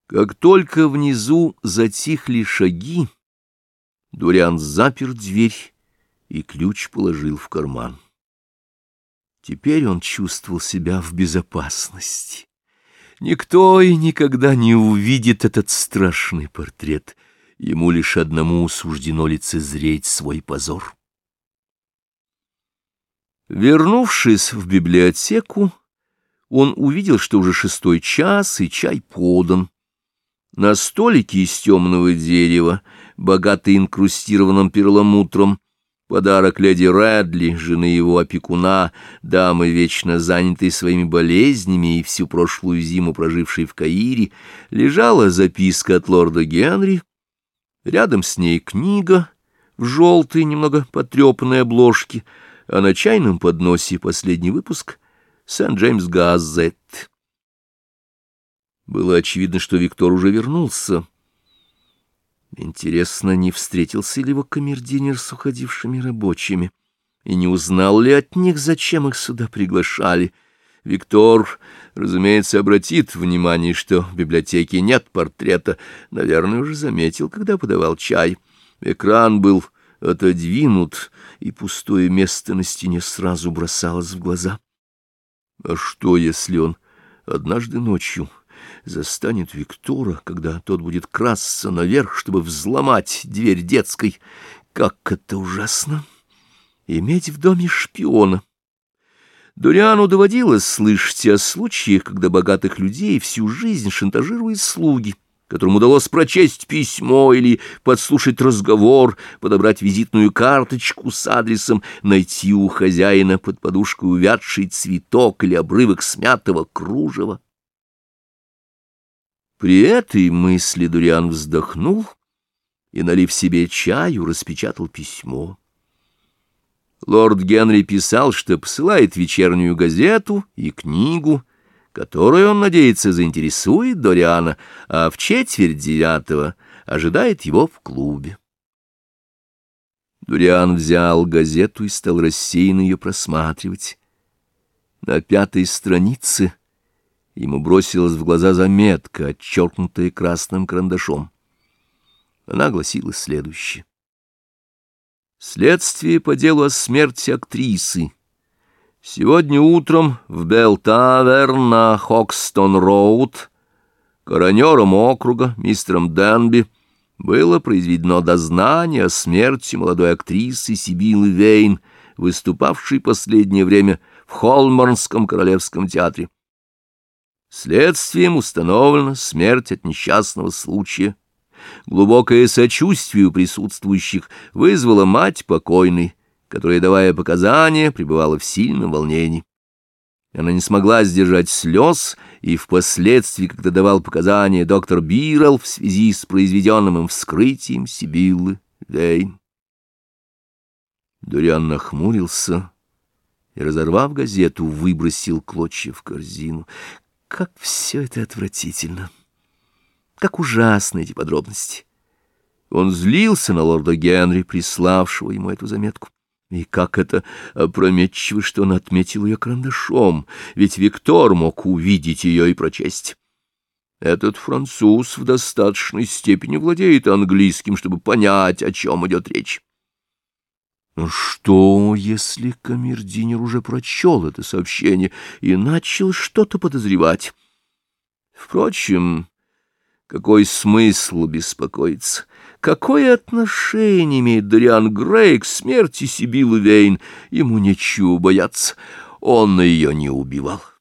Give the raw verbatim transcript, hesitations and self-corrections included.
Как только внизу затихли шаги, Дориан запер дверь и ключ положил в карман. Теперь он чувствовал себя в безопасности. Никто и никогда не увидит этот страшный портрет. Ему лишь одному суждено лицезреть свой позор. Вернувшись в библиотеку, он увидел, что уже шестой час, и чай подан. На столике из темного дерева, богато инкрустированном перламутром, подарок леди Рэдли, жены его опекуна, дамы, вечно занятой своими болезнями и всю прошлую зиму прожившей в Каире, лежала записка от лорда Генри. Рядом с ней книга в желтой, немного потрепанной обложке, а на чайном подносе последний выпуск «Сент-Джеймс Газет». Было очевидно, что Виктор уже вернулся. Интересно, не встретился ли его камердинер с уходившими рабочими, и не узнал ли от них, зачем их сюда приглашали. Виктор, разумеется, обратит внимание, что в библиотеке нет портрета, наверное, уже заметил, когда подавал чай. Экран был отодвинут, и пустое место на стене сразу бросалось в глаза. А что, если он однажды ночью застанет Виктора, когда тот будет красться наверх, чтобы взломать дверь детской? Как это ужасно — иметь в доме шпиона! Дориану доводилось слышать о случаях, когда богатых людей всю жизнь шантажируют слуги, которым удалось прочесть письмо или подслушать разговор, подобрать визитную карточку с адресом, найти у хозяина под подушкой увядший цветок или обрывок смятого кружева. При этой мысли Дориан вздохнул и, налив себе чаю, распечатал письмо. Лорд Генри писал, что посылает вечернюю газету и книгу, которую, он надеется, заинтересует Дориана, а в четверть девятого ожидает его в клубе. Дориан взял газету и стал рассеянно ее просматривать. На пятой странице ему бросилась в глаза заметка, отчеркнутая красным карандашом. Она гласила следующее: «Следствие по делу о смерти актрисы. Сегодня утром в Белл-Таверн на Хокстон-Роуд коронером округа мистером Денби было произведено дознание о смерти молодой актрисы Сибиллы Вейн, выступавшей последнее время в Холморнском королевском театре. Следствием установлена смерть от несчастного случая. Глубокое сочувствие у присутствующих вызвала мать покойной, которая, давая показания, пребывала в сильном волнении. Она не смогла сдержать слез, и впоследствии, когда давал показания доктор Биррелл в связи с произведенным им вскрытием Сибиллы Вейн». Дориан нахмурился и, разорвав газету, выбросил клочья в корзину. Как все это отвратительно! Как ужасны эти подробности! Он злился на лорда Генри, приславшего ему эту заметку. И как это опрометчиво, что он отметил ее карандашом, ведь Виктор мог увидеть ее и прочесть. Этот француз в достаточной степени владеет английским, чтобы понять, о чем идет речь. Но что, если камердинер уже прочел это сообщение и начал что-то подозревать? Впрочем, какой смысл беспокоиться? Какое отношение имеет Дориан Грей к смерти Сибиллы Вейн? Ему нечего бояться, он ее не убивал.